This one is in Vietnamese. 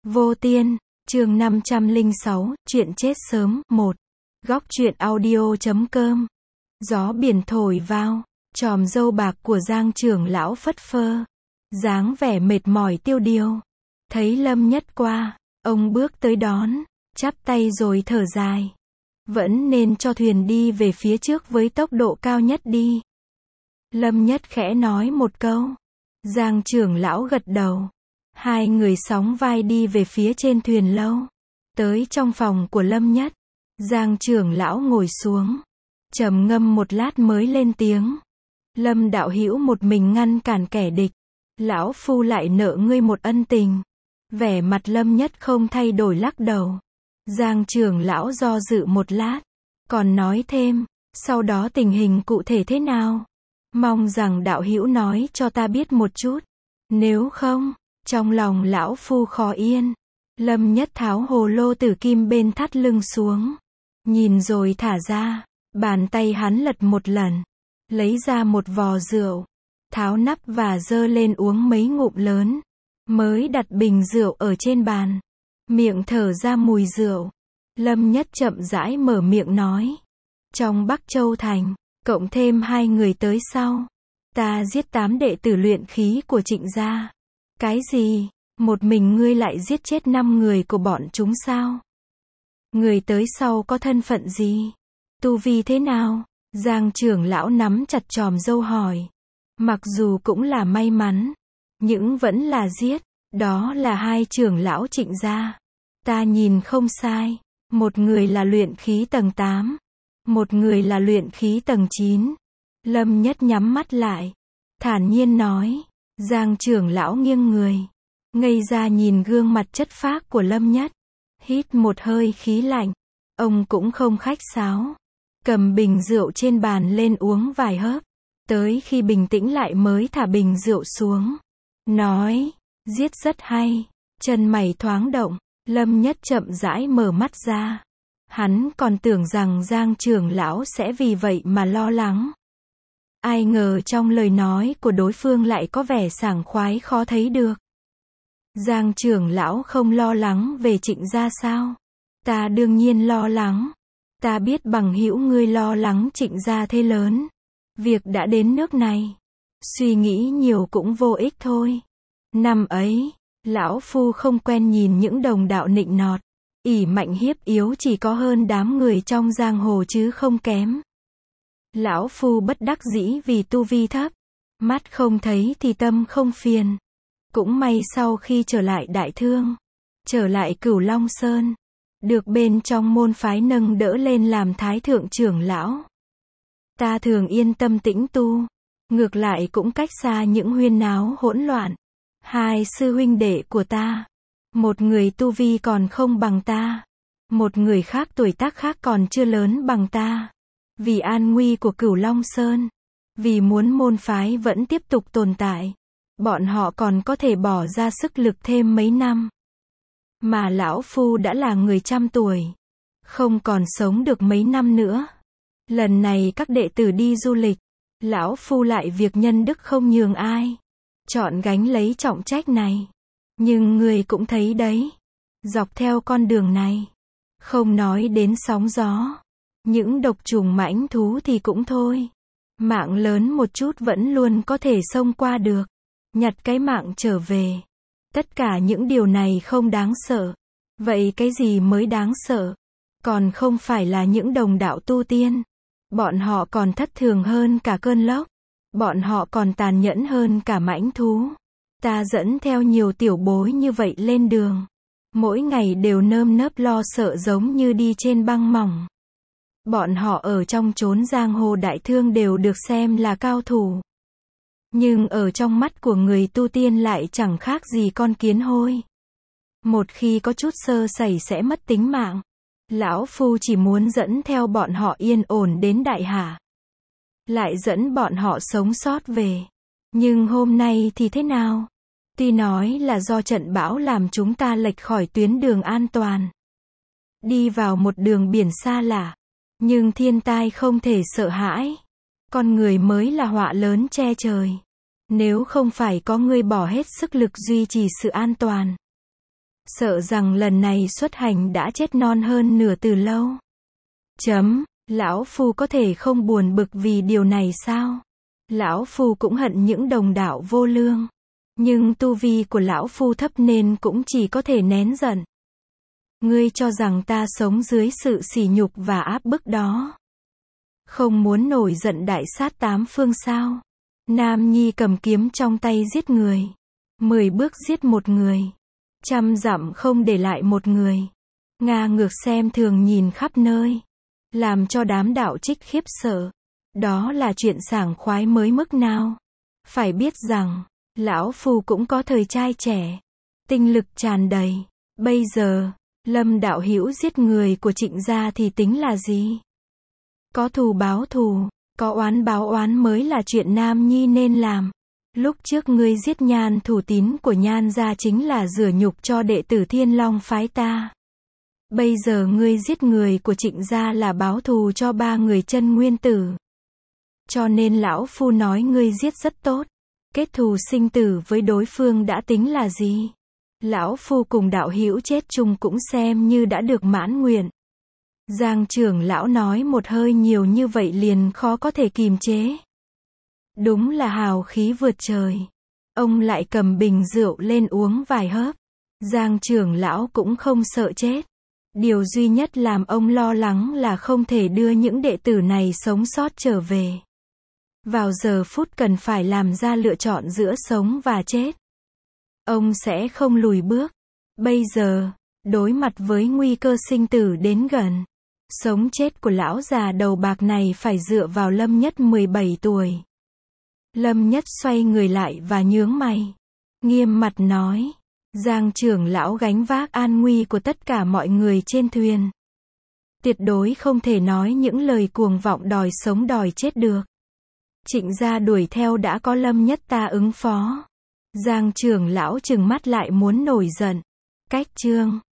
Vô Tiên, chương 506, chuyện chết sớm, 1. Góc truyện audio.com. Gió biển thổi vào, chòm râu bạc của Giang trưởng lão phất phơ, dáng vẻ mệt mỏi tiêu điều. Thấy Lâm Nhất qua, ông bước tới đón, chắp tay rồi thở dài. Vẫn nên cho thuyền đi về phía trước với tốc độ cao nhất đi. Lâm Nhất khẽ nói một câu. Giang trưởng lão gật đầu. Hai người sóng vai đi về phía trên thuyền lâu. Tới trong phòng của Lâm Nhất. Giang trưởng lão ngồi xuống. Trầm ngâm một lát mới lên tiếng. Lâm đạo hữu một mình ngăn cản kẻ địch. Lão phu lại nợ ngươi một ân tình. Vẻ mặt Lâm Nhất không thay đổi lắc đầu. Giang trưởng lão do dự một lát. Còn nói thêm, sau đó tình hình cụ thể thế nào? Mong rằng đạo hữu nói cho ta biết một chút. Nếu không, trong lòng lão phu khó yên. Lâm Nhất tháo hồ lô tử kim bên thắt lưng xuống. Nhìn rồi thả ra. Bàn tay hắn lật một lần. Lấy ra một vò rượu. Tháo nắp và dơ lên uống mấy ngụm lớn. Mới đặt bình rượu ở trên bàn. Miệng thở ra mùi rượu. Lâm Nhất chậm rãi mở miệng nói. Trong Bắc Châu Thành, cộng thêm 2 người tới sau. Ta giết 8 đệ tử luyện khí của Trịnh gia. Cái gì? Một mình ngươi lại giết chết 5 người của bọn chúng sao? Người tới sau có thân phận gì? Tu vi thế nào? Giang trưởng lão nắm chặt chòm râu hỏi. Mặc dù cũng là may mắn, nhưng vẫn là giết. Đó là 2 trưởng lão Trịnh gia. Ta nhìn không sai. Một người là luyện khí tầng 8. Một người là luyện khí tầng 9. Lâm Nhất nhắm mắt lại. Thản nhiên nói. Giang trưởng lão nghiêng người. Ngây ra nhìn gương mặt chất phác của Lâm Nhất. Hít một hơi khí lạnh. Ông cũng không khách sáo. Cầm bình rượu trên bàn lên uống vài hớp. Tới khi bình tĩnh lại mới thả bình rượu xuống. Nói. Giết rất hay. Chân mày thoáng động. Lâm Nhất chậm rãi mở mắt ra. Hắn còn tưởng rằng Giang trưởng lão sẽ vì vậy mà lo lắng. Ai ngờ trong lời nói của đối phương lại có vẻ sảng khoái khó thấy được. Giang trưởng lão không lo lắng về Trịnh gia sao? Ta đương nhiên lo lắng. Ta biết bằng hữu ngươi lo lắng Trịnh gia thế lớn. Việc đã đến nước này. Suy nghĩ nhiều cũng vô ích thôi. Năm ấy, lão phu không quen nhìn những đồng đạo nịnh nọt. Ỷ mạnh hiếp yếu chỉ có hơn đám người trong giang hồ chứ không kém. Lão phu bất đắc dĩ vì tu vi thấp. Mắt không thấy thì tâm không phiền. Cũng may sau khi trở lại Đại Thương, trở lại Cửu Long Sơn, được bên trong môn phái nâng đỡ lên làm thái thượng trưởng lão. Ta thường yên tâm tĩnh tu. Ngược lại cũng cách xa những huyên náo hỗn loạn. 2 sư huynh đệ của ta. Một người tu vi còn không bằng ta. Một người khác tuổi tác khác còn chưa lớn bằng ta. Vì an nguy của Cửu Long Sơn. Vì muốn môn phái vẫn tiếp tục tồn tại. Bọn họ còn có thể bỏ ra sức lực thêm mấy năm. Mà lão phu đã là người trăm tuổi. Không còn sống được mấy năm nữa. Lần này các đệ tử đi du lịch. Lão phu lại việc nhân đức không nhường ai. Chọn gánh lấy trọng trách này. Nhưng người cũng thấy đấy. Dọc theo con đường này. Không nói đến sóng gió. Những độc trùng mãnh thú thì cũng thôi. Mạng lớn một chút vẫn luôn có thể xông qua được. Nhặt cái mạng trở về. Tất cả những điều này không đáng sợ. Vậy cái gì mới đáng sợ? Còn không phải là những đồng đạo tu tiên. Bọn họ còn thất thường hơn cả cơn lốc. Bọn họ còn tàn nhẫn hơn cả mãnh thú. Ta dẫn theo nhiều tiểu bối như vậy lên đường. Mỗi ngày đều nơm nớp lo sợ giống như đi trên băng mỏng. Bọn họ ở trong chốn giang hồ Đại Thương đều được xem là cao thủ. Nhưng ở trong mắt của người tu tiên lại chẳng khác gì con kiến hôi. Một khi có chút sơ sẩy sẽ mất tính mạng. Lão phu chỉ muốn dẫn theo bọn họ yên ổn đến Đại Hà. Lại dẫn bọn họ sống sót về. Nhưng hôm nay thì thế nào? Tuy nói là do trận bão làm chúng ta lệch khỏi tuyến đường an toàn. Đi vào một đường biển xa lạ. Nhưng thiên tai không thể sợ hãi. Con người mới là họa lớn che trời. Nếu không phải có người bỏ hết sức lực duy trì sự an toàn. Sợ rằng lần này xuất hành đã chết non hơn nửa từ lâu. Lão Phu có thể không buồn bực vì điều này sao? Lão Phu cũng hận những đồng đạo vô lương. Nhưng tu vi của Lão Phu thấp nên cũng chỉ có thể nén giận. Ngươi cho rằng ta sống dưới sự sỉ nhục và áp bức đó. Không muốn nổi giận đại sát tám phương sao? Nam Nhi cầm kiếm trong tay giết người. 10 bước giết một người. 100 dặm không để lại một người. Nga ngược xem thường nhìn khắp nơi. Làm cho đám đạo trích khiếp sợ. Đó là chuyện sảng khoái mới mức nào. Phải biết rằng, Lão Phu cũng có thời trai trẻ. Tinh lực tràn đầy. Bây giờ, Lâm đạo hữu giết người của Trịnh gia thì tính là gì? Có thù báo thù, có oán báo oán mới là chuyện Nam Nhi nên làm. Lúc trước ngươi giết Nhan thủ tín của Nhan gia chính là rửa nhục cho đệ tử Thiên Long phái ta. Bây giờ ngươi giết người của Trịnh gia là báo thù cho 3 người chân nguyên tử. Cho nên Lão Phu nói ngươi giết rất tốt. Kết thù sinh tử với đối phương đã tính là gì? Lão Phu cùng đạo hữu chết chung cũng xem như đã được mãn nguyện. Giang trưởng lão nói một hơi nhiều như vậy liền khó có thể kìm chế. Đúng là hào khí vượt trời. Ông lại cầm bình rượu lên uống vài hớp. Giang trưởng lão cũng không sợ chết. Điều duy nhất làm ông lo lắng là không thể đưa những đệ tử này sống sót trở về. Vào giờ phút cần phải làm ra lựa chọn giữa sống và chết. Ông sẽ không lùi bước. Bây giờ, đối mặt với nguy cơ sinh tử đến gần. Sống chết của lão già đầu bạc này phải dựa vào Lâm Nhất 17 tuổi. Lâm Nhất xoay người lại và nhướng mày. Nghiêm mặt nói. Giang trưởng lão gánh vác an nguy của tất cả mọi người trên thuyền. Tuyệt đối không thể nói những lời cuồng vọng đòi sống đòi chết được. Trịnh gia đuổi theo đã có Lâm Nhất ta ứng phó. Giang trưởng lão trừng mắt lại muốn nổi giận. Cách chương